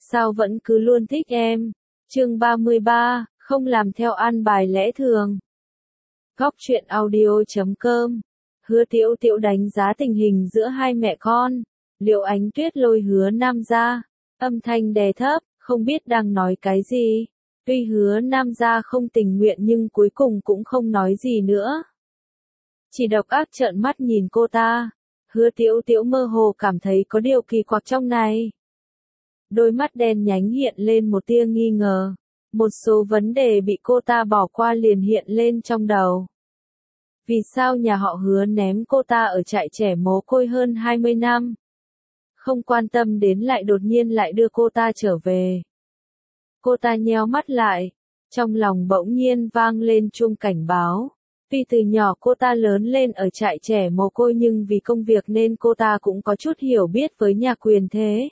Sao vẫn cứ luôn thích em? Chương 33, không làm theo an bài lẽ thường. Góc truyện audio.com. Hứa Tiểu Tiểu đánh giá tình hình giữa hai mẹ con. Liệu Ánh Tuyết lôi Hứa Nam ra. Âm thanh đè thấp, không biết đang nói cái gì. Tuy Hứa Nam ra không tình nguyện nhưng cuối cùng cũng không nói gì nữa. Chỉ độc ác trợn mắt nhìn cô ta. Hứa Tiểu Tiểu mơ hồ cảm thấy có điều kỳ quặc trong này. Đôi mắt đen nhánh hiện lên một tia nghi ngờ. Một số vấn đề bị cô ta bỏ qua liền hiện lên trong đầu. Vì sao nhà họ Hứa ném cô ta ở trại trẻ mồ côi hơn 20 năm? Không quan tâm đến lại đột nhiên lại đưa cô ta trở về. Cô ta nheo mắt lại. Trong lòng bỗng nhiên vang lên chuông cảnh báo. Tuy từ nhỏ cô ta lớn lên ở trại trẻ mồ côi nhưng vì công việc nên cô ta cũng có chút hiểu biết với nhà quyền thế.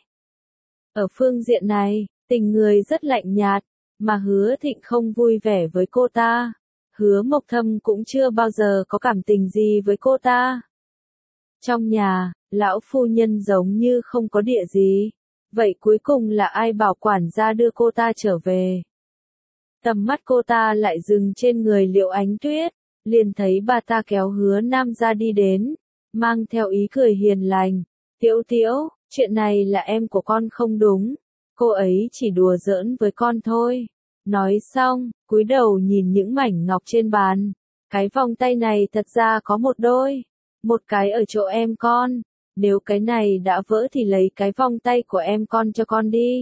Ở phương diện này, tình người rất lạnh nhạt, mà Hứa Thịnh không vui vẻ với cô ta. Hứa Mộc Thâm cũng chưa bao giờ có cảm tình gì với cô ta. Trong nhà, lão phu nhân giống như không có địa gì. Vậy cuối cùng là ai bảo quản gia đưa cô ta trở về? Tầm mắt cô ta lại dừng trên người Liệu Ánh Tuyết, liền thấy bà ta kéo Hứa Nam ra đi đến, mang theo ý cười hiền lành. Tiểu Tiểu, chuyện này là em của con không đúng, cô ấy chỉ đùa giỡn với con thôi. Nói xong, cúi đầu nhìn những mảnh ngọc trên bàn. Cái vòng tay này thật ra có một đôi, một cái ở chỗ em con. Nếu cái này đã vỡ thì lấy cái vòng tay của em con cho con đi.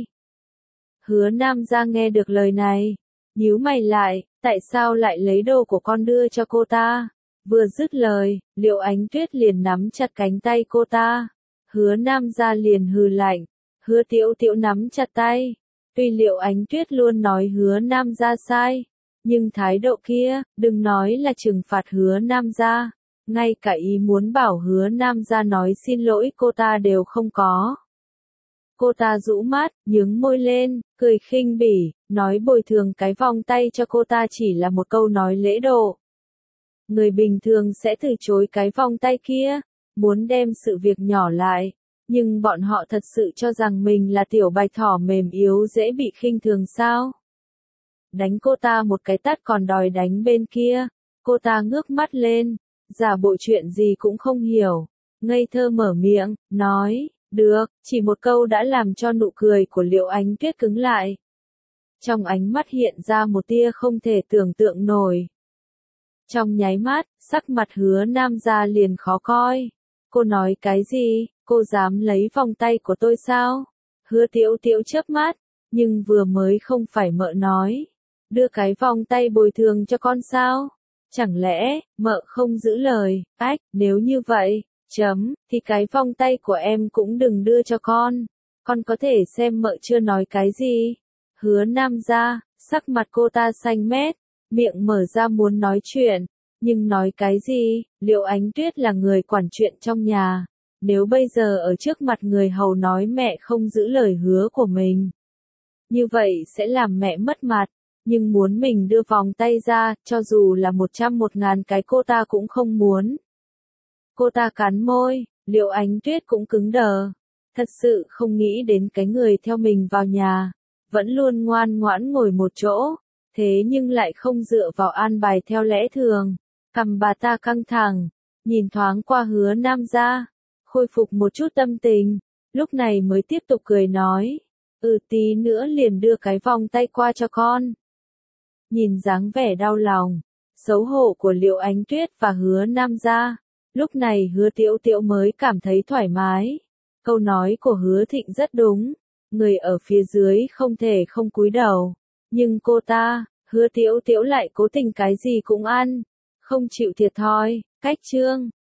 Hứa Nam ra nghe được lời này, nhíu mày lại, tại sao lại lấy đồ của con đưa cho cô ta? Vừa dứt lời, Liệu Ánh Tuyết liền nắm chặt cánh tay cô ta. Hứa Nam ra liền hừ lạnh. Hứa Tiểu Tiểu nắm chặt tay. Tuy Liệu Ánh Tuyết luôn nói Hứa Nam ra sai, nhưng thái độ kia, đừng nói là trừng phạt Hứa Nam ra, ngay cả ý muốn bảo Hứa Nam ra nói xin lỗi cô ta đều không có. Cô ta rũ mắt, nhướng môi lên, cười khinh bỉ, nói bồi thường cái vòng tay cho cô ta chỉ là một câu nói lễ độ. Người bình thường sẽ từ chối cái vòng tay kia, muốn đem sự việc nhỏ lại, nhưng bọn họ thật sự cho rằng mình là tiểu bạch thỏ mềm yếu dễ bị khinh thường sao? Đánh cô ta một cái tát còn đòi đánh bên kia, cô ta ngước mắt lên, giả bộ chuyện gì cũng không hiểu, ngây thơ mở miệng, nói, được, chỉ một câu đã làm cho nụ cười của Liệu Ánh Tuyết cứng lại. Trong ánh mắt hiện ra một tia không thể tưởng tượng nổi. Trong nháy mắt, sắc mặt Hứa Nam ra liền khó coi. Cô nói cái gì? Cô dám lấy vòng tay của tôi sao? Hứa Tiểu Tiểu chớp mắt, nhưng vừa mới không phải mợ nói. Đưa cái vòng tay bồi thường cho con sao? Chẳng lẽ, mợ không giữ lời, nếu như vậy, thì cái vòng tay của em cũng đừng đưa cho con. Con có thể xem mợ chưa nói cái gì. Hứa Nam ra, sắc mặt cô ta xanh mét, miệng mở ra muốn nói chuyện, nhưng nói cái gì? Liệu Ánh Tuyết là người quản chuyện trong nhà. Nếu bây giờ ở trước mặt người hầu nói mẹ không giữ lời hứa của mình, như vậy sẽ làm mẹ mất mặt, nhưng muốn mình đưa vòng tay ra, cho dù là 100.000 cái cô ta cũng không muốn. Cô ta cắn môi, Liệu Ánh Tuyết cũng cứng đờ, thật sự không nghĩ đến cái người theo mình vào nhà, vẫn luôn ngoan ngoãn ngồi một chỗ, thế nhưng lại không dựa vào an bài theo lẽ thường. Cằm bà ta căng thẳng, nhìn thoáng qua Hứa Nam ra, khôi phục một chút tâm tình, lúc này mới tiếp tục cười nói, tí nữa liền đưa cái vòng tay qua cho con. Nhìn dáng vẻ đau lòng, xấu hổ của Liệu Ánh Tuyết và Hứa Nam ra, lúc này Hứa Tiểu Tiểu mới cảm thấy thoải mái. Câu nói của Hứa Thịnh rất đúng, người ở phía dưới không thể không cúi đầu, nhưng cô ta, Hứa Tiểu Tiểu lại cố tình cái gì cũng ăn, không chịu thiệt thòi. Cách chương